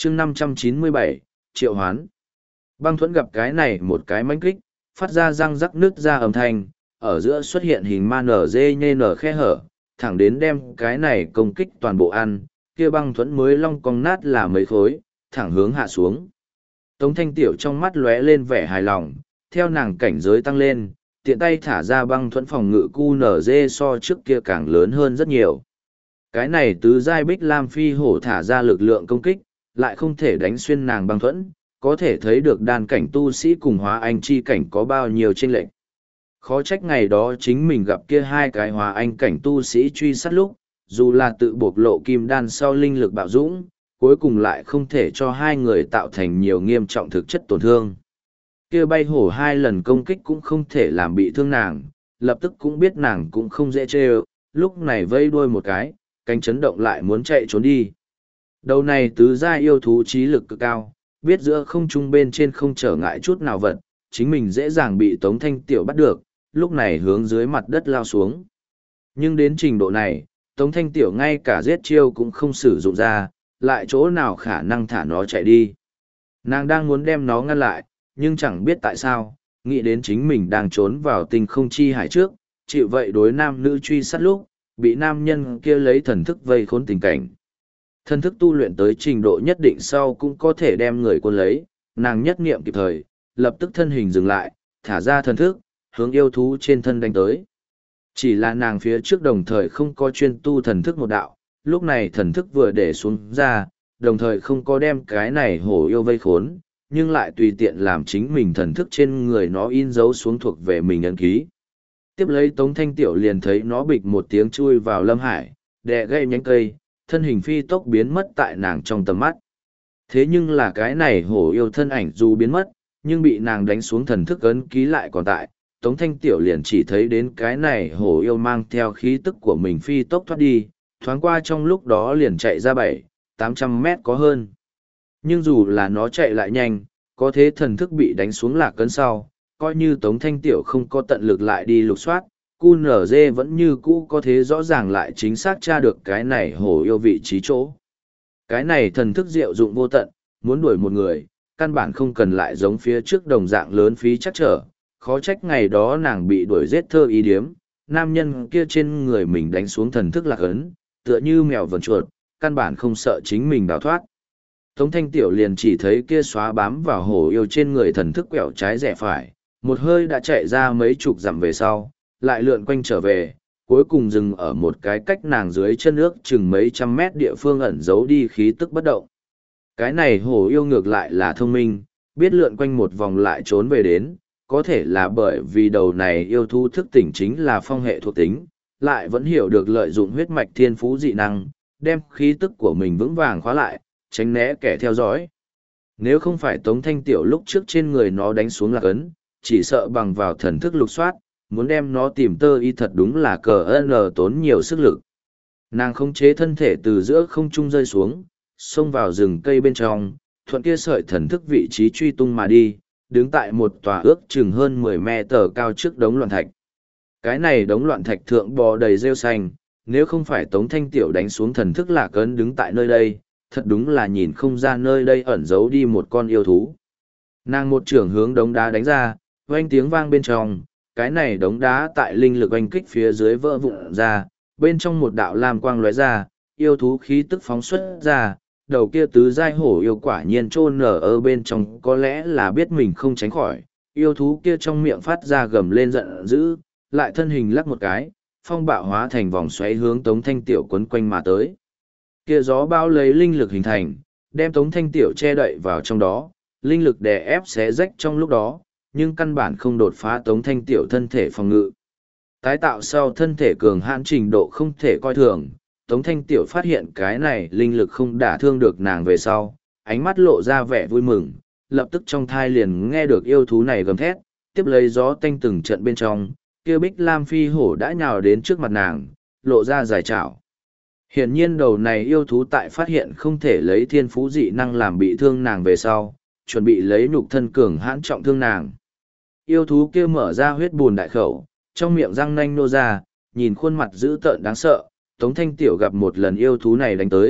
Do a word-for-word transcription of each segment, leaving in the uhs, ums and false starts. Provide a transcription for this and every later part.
chương năm trăm chín mươi bảy, triệu hoán. Băng thuẫn gặp cái này một cái mãnh kích, phát ra răng rắc nứt ra âm thanh, ở giữa xuất hiện hình ma nở dê nhê nở khe hở, thẳng đến đem cái này công kích toàn bộ ăn, kia băng thuẫn mới long cong nát là mấy khối, thẳng hướng hạ xuống. Tống Thanh Tiểu trong mắt lóe lên vẻ hài lòng, theo nàng cảnh giới tăng lên, tiện tay thả ra băng thuẫn phòng ngự cu nở dê so trước kia càng lớn hơn rất nhiều. Cái này tứ giai bích lam phi hổ thả ra lực lượng công kích, lại không thể đánh xuyên nàng băng thuẫn, có thể thấy được đàn cảnh tu sĩ cùng hóa anh chi cảnh có bao nhiêu chênh lệch. Khó trách ngày đó chính mình gặp kia hai cái hóa anh cảnh tu sĩ truy sát lúc, dù là tự bộc lộ kim đan sau linh lực bạo dũng, cuối cùng lại không thể cho hai người tạo thành nhiều nghiêm trọng thực chất tổn thương. Kia bay hổ hai lần công kích cũng không thể làm bị thương nàng, lập tức cũng biết nàng cũng không dễ chê, lúc này vây đuôi một cái, cánh chấn động lại muốn chạy trốn đi. Đầu này tứ gia yêu thú trí lực cực cao, biết giữa không trung bên trên không trở ngại chút nào vật, chính mình dễ dàng bị Tống Thanh Tiểu bắt được, lúc này hướng dưới mặt đất lao xuống. Nhưng đến trình độ này, Tống Thanh Tiểu ngay cả giết chiêu cũng không sử dụng ra, lại chỗ nào khả năng thả nó chạy đi. Nàng đang muốn đem nó ngăn lại, nhưng chẳng biết tại sao, nghĩ đến chính mình đang trốn vào tinh không chi hải trước, chịu vậy đối nam nữ truy sát lúc, bị nam nhân kia lấy thần thức vây khốn tình cảnh. Thần thức tu luyện tới trình độ nhất định sau cũng có thể đem người quân lấy, nàng nhất nghiệm kịp thời, lập tức thân hình dừng lại, thả ra thần thức, hướng yêu thú trên thân đánh tới. Chỉ là nàng phía trước đồng thời không có chuyên tu thần thức một đạo, lúc này thần thức vừa để xuống ra, đồng thời không có đem cái này hổ yêu vây khốn, nhưng lại tùy tiện làm chính mình thần thức trên người nó in dấu xuống thuộc về mình ấn ký. Tiếp lấy Tống Thanh Tiểu liền thấy nó bịch một tiếng chui vào lâm hải, đè gây nhánh cây, thân hình phi tốc biến mất tại nàng trong tầm mắt. Thế nhưng là cái này hổ yêu thân ảnh dù biến mất, nhưng bị nàng đánh xuống thần thức ấn ký lại còn tại. Tống Thanh Tiểu liền chỉ thấy đến cái này hổ yêu mang theo khí tức của mình phi tốc thoát đi, thoáng qua trong lúc đó liền chạy ra bảy, tám trăm mét có hơn. Nhưng dù là nó chạy lại nhanh, có thế thần thức bị đánh xuống lạc cấn sau, coi như Tống Thanh Tiểu không có tận lực lại đi lục soát, cu nở dê vẫn như cũ có thế rõ ràng lại chính xác tra được cái này hổ yêu vị trí chỗ. Cái này thần thức diệu dụng vô tận, muốn đuổi một người, căn bản không cần lại giống phía trước đồng dạng lớn phí chắc trở, khó trách ngày đó nàng bị đuổi giết thơ ý điếm, nam nhân kia trên người mình đánh xuống thần thức lạc ấn, tựa như mèo vần chuột, căn bản không sợ chính mình đào thoát. Tống Thanh Tiểu liền chỉ thấy kia xóa bám vào hổ yêu trên người thần thức quẹo trái rẽ phải, một hơi đã chạy ra mấy chục dặm về sau, lại lượn quanh trở về, cuối cùng dừng ở một cái cách nàng dưới chân nước chừng mấy trăm mét địa phương ẩn giấu đi khí tức bất động. Cái này hổ yêu ngược lại là thông minh, biết lượn quanh một vòng lại trốn về đến, có thể là bởi vì đầu này yêu thú thức tỉnh chính là phong hệ thuộc tính, lại vẫn hiểu được lợi dụng huyết mạch thiên phú dị năng, đem khí tức của mình vững vàng khóa lại, tránh né kẻ theo dõi. Nếu không phải Tống Thanh Tiểu lúc trước trên người nó đánh xuống lạc ấn, chỉ sợ bằng vào thần thức lục soát, muốn đem nó tìm tơ y thật đúng là cờ ơn tốn nhiều sức lực. Nàng khống chế thân thể từ giữa không trung rơi xuống, xông vào rừng cây bên trong, thuận kia sợi thần thức vị trí truy tung mà đi, đứng tại một tòa ước chừng hơn mười mét tờ cao trước đống loạn thạch. Cái này đống loạn thạch thượng bò đầy rêu xanh, nếu không phải Tống Thanh Tiểu đánh xuống thần thức lạc ấn đứng tại nơi đây, thật đúng là nhìn không ra nơi đây ẩn giấu đi một con yêu thú. Nàng một trưởng hướng đống đá đánh ra, oanh tiếng vang bên trong, cái này đống đá tại linh lực oanh kích phía dưới vỡ vụn ra, bên trong một đạo lam quang lóe ra, yêu thú khí tức phóng xuất ra, đầu kia tứ giai hổ yêu quả nhiên chôn nở ở bên trong, có lẽ là biết mình không tránh khỏi, yêu thú kia trong miệng phát ra gầm lên giận dữ, lại thân hình lắc một cái, phong bạo hóa thành vòng xoáy hướng Tống Thanh Tiểu quấn quanh mà tới. Kia gió bao lấy linh lực hình thành, đem Tống Thanh Tiểu che đậy vào trong đó, linh lực đè ép xé rách trong lúc đó, nhưng căn bản không đột phá Tống Thanh Tiểu thân thể phòng ngự. Tái tạo sau thân thể cường hãn trình độ không thể coi thường, Tống Thanh Tiểu phát hiện cái này linh lực không đả thương được nàng về sau, ánh mắt lộ ra vẻ vui mừng, lập tức trong thai liền nghe được yêu thú này gầm thét, tiếp lấy gió tanh từng trận bên trong, kia bích lam phi hổ đã nhào đến trước mặt nàng, lộ ra dài chảo. Hiển nhiên đầu này yêu thú tại phát hiện không thể lấy thiên phú dị năng làm bị thương nàng về sau, chuẩn bị lấy nhục thân cường hãn trọng thương nàng. Yêu thú kia mở ra huyết bùn đại khẩu, trong miệng răng nanh nô ra, nhìn khuôn mặt dữ tợn đáng sợ, Tống Thanh Tiểu gặp một lần yêu thú này đánh tới,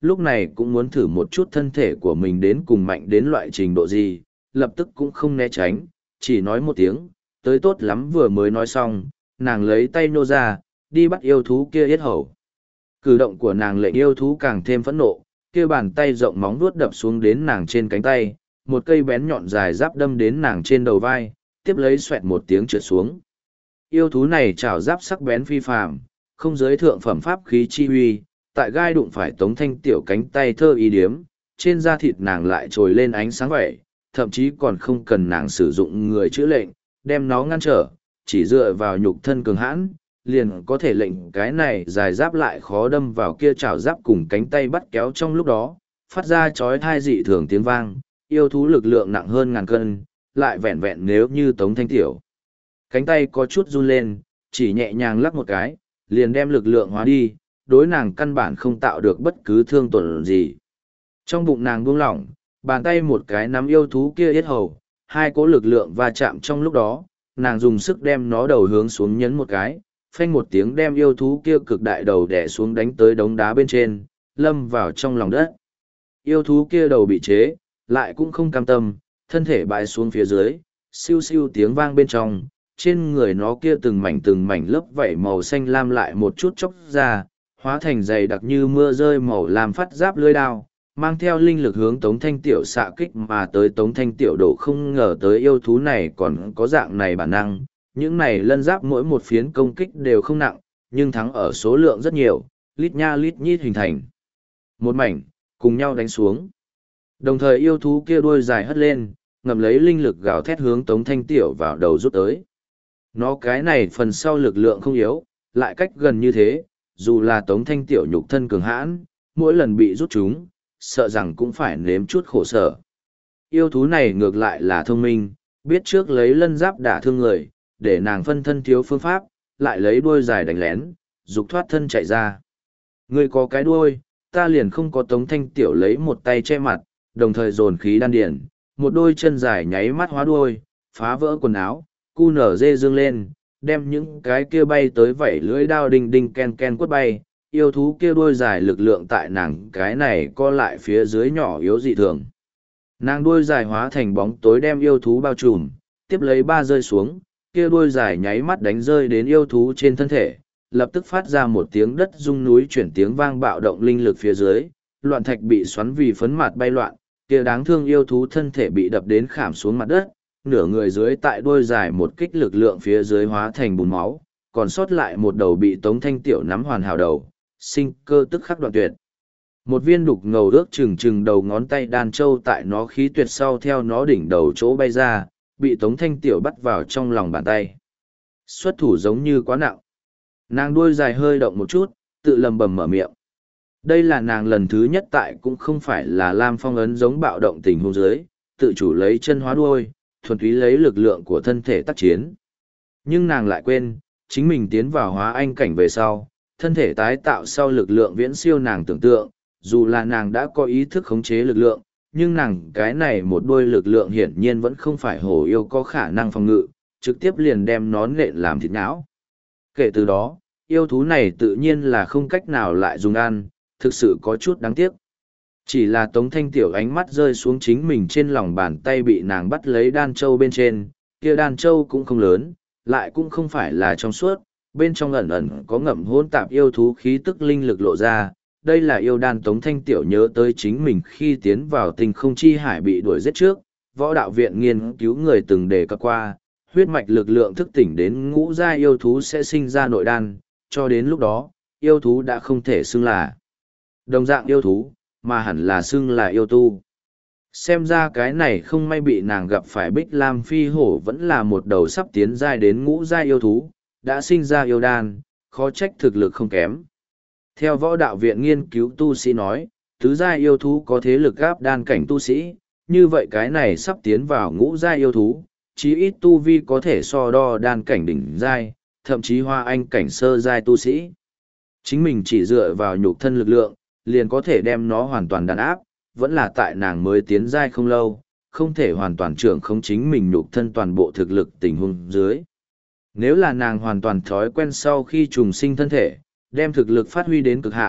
lúc này cũng muốn thử một chút thân thể của mình đến cùng mạnh đến loại trình độ gì, lập tức cũng không né tránh, chỉ nói một tiếng, tới tốt lắm vừa mới nói xong, nàng lấy tay nô ra, đi bắt yêu thú kia yết hầu. Cử động của nàng lệnh yêu thú càng thêm phẫn nộ, kia bàn tay rộng móng vuốt đập xuống đến nàng trên cánh tay, một cây bén nhọn dài giáp đâm đến nàng trên đầu vai, tiếp lấy xoẹt một tiếng trượt xuống. Yêu thú này trảo giáp sắc bén phi phàm, không giới thượng phẩm pháp khí chi huy, tại gai đụng phải Tống Thanh Tiểu cánh tay thơ ý điếm, trên da thịt nàng lại trồi lên ánh sáng vẻ, thậm chí còn không cần nàng sử dụng người chữa lệnh, đem nó ngăn trở, chỉ dựa vào nhục thân cường hãn, liền có thể lệnh cái này dài giáp lại khó đâm vào kia chảo giáp cùng cánh tay bắt kéo trong lúc đó, phát ra chói tai dị thường tiếng vang, yêu thú lực lượng nặng hơn ngàn cân, lại vẹn vẹn nếu như Tống Thanh Tiểu. Cánh tay có chút run lên, chỉ nhẹ nhàng lắc một cái, liền đem lực lượng hóa đi, đối nàng căn bản không tạo được bất cứ thương tổn gì. Trong bụng nàng buông lỏng, bàn tay một cái nắm yêu thú kia yết hầu, hai cỗ lực lượng va chạm trong lúc đó, nàng dùng sức đem nó đầu hướng xuống nhấn một cái, phanh một tiếng đem yêu thú kia cực đại đầu đè xuống đánh tới đống đá bên trên, lâm vào trong lòng đất. Yêu thú kia đầu bị chế, lại cũng không cam tâm, thân thể bại xuống phía dưới, siêu siêu tiếng vang bên trong, trên người nó kia từng mảnh từng mảnh lớp vảy màu xanh lam lại một chút chốc ra, hóa thành dày đặc như mưa rơi màu lam phát giáp lưỡi đao, mang theo linh lực hướng Tống Thanh Tiểu xạ kích mà tới. Tống Thanh Tiểu đổ không ngờ tới yêu thú này còn có dạng này bản năng, những này lân giáp mỗi một phiến công kích đều không nặng, nhưng thắng ở số lượng rất nhiều, lít nha lít nhít hình thành một mảnh, cùng nhau đánh xuống. Đồng thời yêu thú kia đuôi dài hất lên, ngậm lấy linh lực gào thét hướng Tống Thanh Tiểu vào đầu rút tới. Nó cái này phần sau lực lượng không yếu, lại cách gần như thế, dù là Tống Thanh Tiểu nhục thân cường hãn, mỗi lần bị rút chúng, sợ rằng cũng phải nếm chút khổ sở. Yêu thú này ngược lại là thông minh, biết trước lấy lân giáp đả thương người, để nàng phân thân thiếu phương pháp, lại lấy đuôi dài đánh lén, dục thoát thân chạy ra. Người có cái đuôi, ta liền không có. Tống Thanh Tiểu lấy một tay che mặt, đồng thời dồn khí đan điển, một đôi chân dài nháy mắt hóa đuôi, phá vỡ quần áo, cu nở dê dương lên, đem những cái kia bay tới vảy lưỡi đao đinh đinh ken ken quất bay. Yêu thú kia đuôi dài lực lượng tại nàng cái này co lại phía dưới nhỏ yếu dị thường. Nàng đuôi dài hóa thành bóng tối đem yêu thú bao trùm, tiếp lấy ba rơi xuống, kia đuôi dài nháy mắt đánh rơi đến yêu thú trên thân thể, lập tức phát ra một tiếng đất rung núi chuyển tiếng vang bạo động linh lực phía dưới, loạn thạch bị xoắn vì phấn mạt bay loạn, kia đáng thương yêu thú thân thể bị đập đến khảm xuống mặt đất, nửa người dưới tại đuôi dài một kích lực lượng phía dưới hóa thành bùn máu, còn sót lại một đầu bị Tống Thanh Tiểu nắm hoàn hảo đầu, sinh cơ tức khắc đoạn tuyệt. Một viên đục ngầu ước chừng chừng đầu ngón tay đan châu tại nó khí tuyệt sau theo nó đỉnh đầu chỗ bay ra, bị Tống Thanh Tiểu bắt vào trong lòng bàn tay. Xuất thủ giống như quá nặng. Nàng đuôi dài hơi động một chút, tự lầm bầm mở miệng. Đây là nàng lần thứ nhất tại cũng không phải là Lam Phong ấn giống bạo động tình huống dưới, tự chủ lấy chân hóa đuôi, thuần túy lấy lực lượng của thân thể tác chiến. Nhưng nàng lại quên, chính mình tiến vào hóa anh cảnh về sau, thân thể tái tạo sau lực lượng viễn siêu nàng tưởng tượng, dù là nàng đã có ý thức khống chế lực lượng, nhưng nàng cái này một đôi lực lượng hiển nhiên vẫn không phải hổ yêu có khả năng phòng ngự, trực tiếp liền đem nó nện làm thịt não. Kể từ đó, yêu thú này tự nhiên là không cách nào lại dùng ăn, thực sự có chút đáng tiếc. Chỉ là Tống Thanh Tiểu ánh mắt rơi xuống chính mình trên lòng bàn tay bị nàng bắt lấy đan châu bên trên, kia đan châu cũng không lớn, lại cũng không phải là trong suốt, bên trong ẩn ẩn có ngậm hỗn tạp yêu thú khí tức linh lực lộ ra. Đây là yêu đan. Tống Thanh Tiểu nhớ tới chính mình khi tiến vào Tinh Không Chi Hải bị đuổi giết trước, võ đạo viện nghiên cứu người từng đề cập qua, huyết mạch lực lượng thức tỉnh đến ngũ giai yêu thú sẽ sinh ra nội đan, cho đến lúc đó, yêu thú đã không thể xưng là đồng dạng yêu thú, mà hẳn là xưng là yêu tu. Xem ra cái này không may bị nàng gặp phải Bích Lam Phi Hổ vẫn là một đầu sắp tiến giai đến ngũ giai yêu thú, đã sinh ra yêu đan, khó trách thực lực không kém. Theo võ đạo viện nghiên cứu tu sĩ nói, tứ giai yêu thú có thế lực gáp đan cảnh tu sĩ, như vậy cái này sắp tiến vào ngũ giai yêu thú, chí ít tu vi có thể so đo đan cảnh đỉnh giai, thậm chí hoa anh cảnh sơ giai tu sĩ. Chính mình chỉ dựa vào nhục thân lực lượng, liền có thể đem nó hoàn toàn đàn áp, vẫn là tại nàng mới tiến giai không lâu, không thể hoàn toàn trưởng không chính mình nhục thân toàn bộ thực lực tình huống dưới. Nếu là nàng hoàn toàn thói quen sau khi trùng sinh thân thể, đem thực lực phát huy đến cực hạn,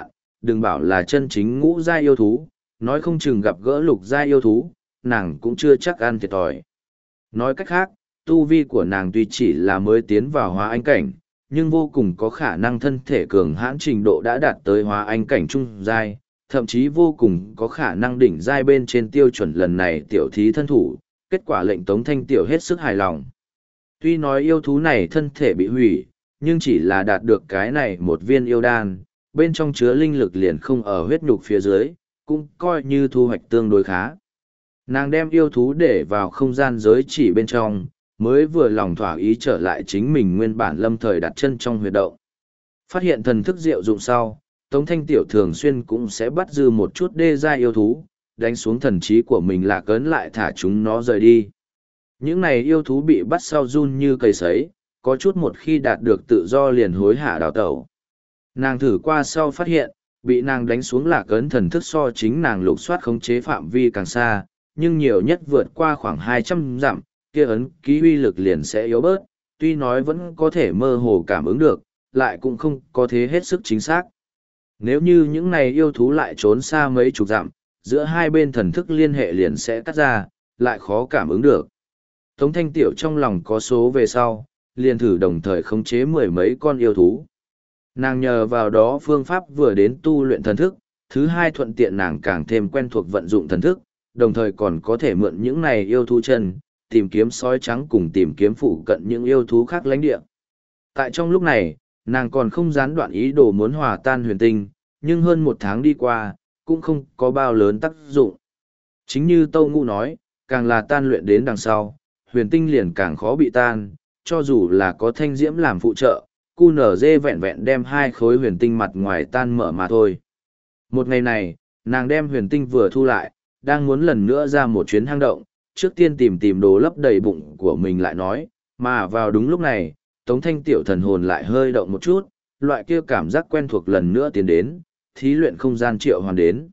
đừng bảo là chân chính ngũ giai yêu thú, nói không chừng gặp gỡ lục giai yêu thú, nàng cũng chưa chắc ăn thiệt thòi. Nói cách khác, tu vi của nàng tuy chỉ là mới tiến vào hóa anh cảnh, nhưng vô cùng có khả năng thân thể cường hãn trình độ đã đạt tới hóa anh cảnh trung giai, thậm chí vô cùng có khả năng đỉnh giai bên trên tiêu chuẩn lần này tiểu thí thân thủ, kết quả lệnh Tống Thanh Tiểu hết sức hài lòng. Tuy nói yêu thú này thân thể bị hủy, nhưng chỉ là đạt được cái này một viên yêu đan, bên trong chứa linh lực liền không ở huyết nhục phía dưới, cũng coi như thu hoạch tương đối khá. Nàng đem yêu thú để vào không gian giới chỉ bên trong, mới vừa lòng thỏa ý trở lại chính mình nguyên bản lâm thời đặt chân trong huyệt động. Phát hiện thần thức diệu dụng sau, Tống Thanh Tiểu thường xuyên cũng sẽ bắt dư một chút đê giai yêu thú, đánh xuống thần trí của mình là cấn lại thả chúng nó rời đi. Những này yêu thú bị bắt sau run như cây sấy, có chút một khi đạt được tự do liền hối hả đào tẩu. Nàng thử qua sau phát hiện, bị nàng đánh xuống là cấn thần thức so chính nàng lục soát khống chế phạm vi càng xa, nhưng nhiều nhất vượt qua khoảng hai trăm dặm, kia ấn ký uy lực liền sẽ yếu bớt, tuy nói vẫn có thể mơ hồ cảm ứng được, lại cũng không có thế hết sức chính xác. Nếu như những này yêu thú lại trốn xa mấy chục dặm, giữa hai bên thần thức liên hệ liền sẽ cắt ra, lại khó cảm ứng được. Tống Thanh Tiểu trong lòng có số về sau, liền thử đồng thời khống chế mười mấy con yêu thú. Nàng nhờ vào đó phương pháp vừa đến tu luyện thần thức, thứ hai thuận tiện nàng càng thêm quen thuộc vận dụng thần thức, đồng thời còn có thể mượn những này yêu thú chân, tìm kiếm sói trắng cùng tìm kiếm phụ cận những yêu thú khác lãnh địa. Tại trong lúc này, nàng còn không gián đoạn ý đồ muốn hòa tan huyền tinh, nhưng hơn một tháng đi qua, cũng không có bao lớn tác dụng. Chính như Tâu Ngũ nói, càng là tan luyện đến đằng sau, huyền tinh liền càng khó bị tan, cho dù là có thanh diễm làm phụ trợ, cu nở dê vẹn vẹn đem hai khối huyền tinh mặt ngoài tan mở mà thôi. Một ngày này, nàng đem huyền tinh vừa thu lại, đang muốn lần nữa ra một chuyến hang động, trước tiên tìm tìm đồ lấp đầy bụng của mình lại nói, mà vào đúng lúc này, Tống Thanh Tiểu thần hồn lại hơi động một chút, loại kia cảm giác quen thuộc lần nữa tiến đến, thí luyện không gian triệu hoàn đến.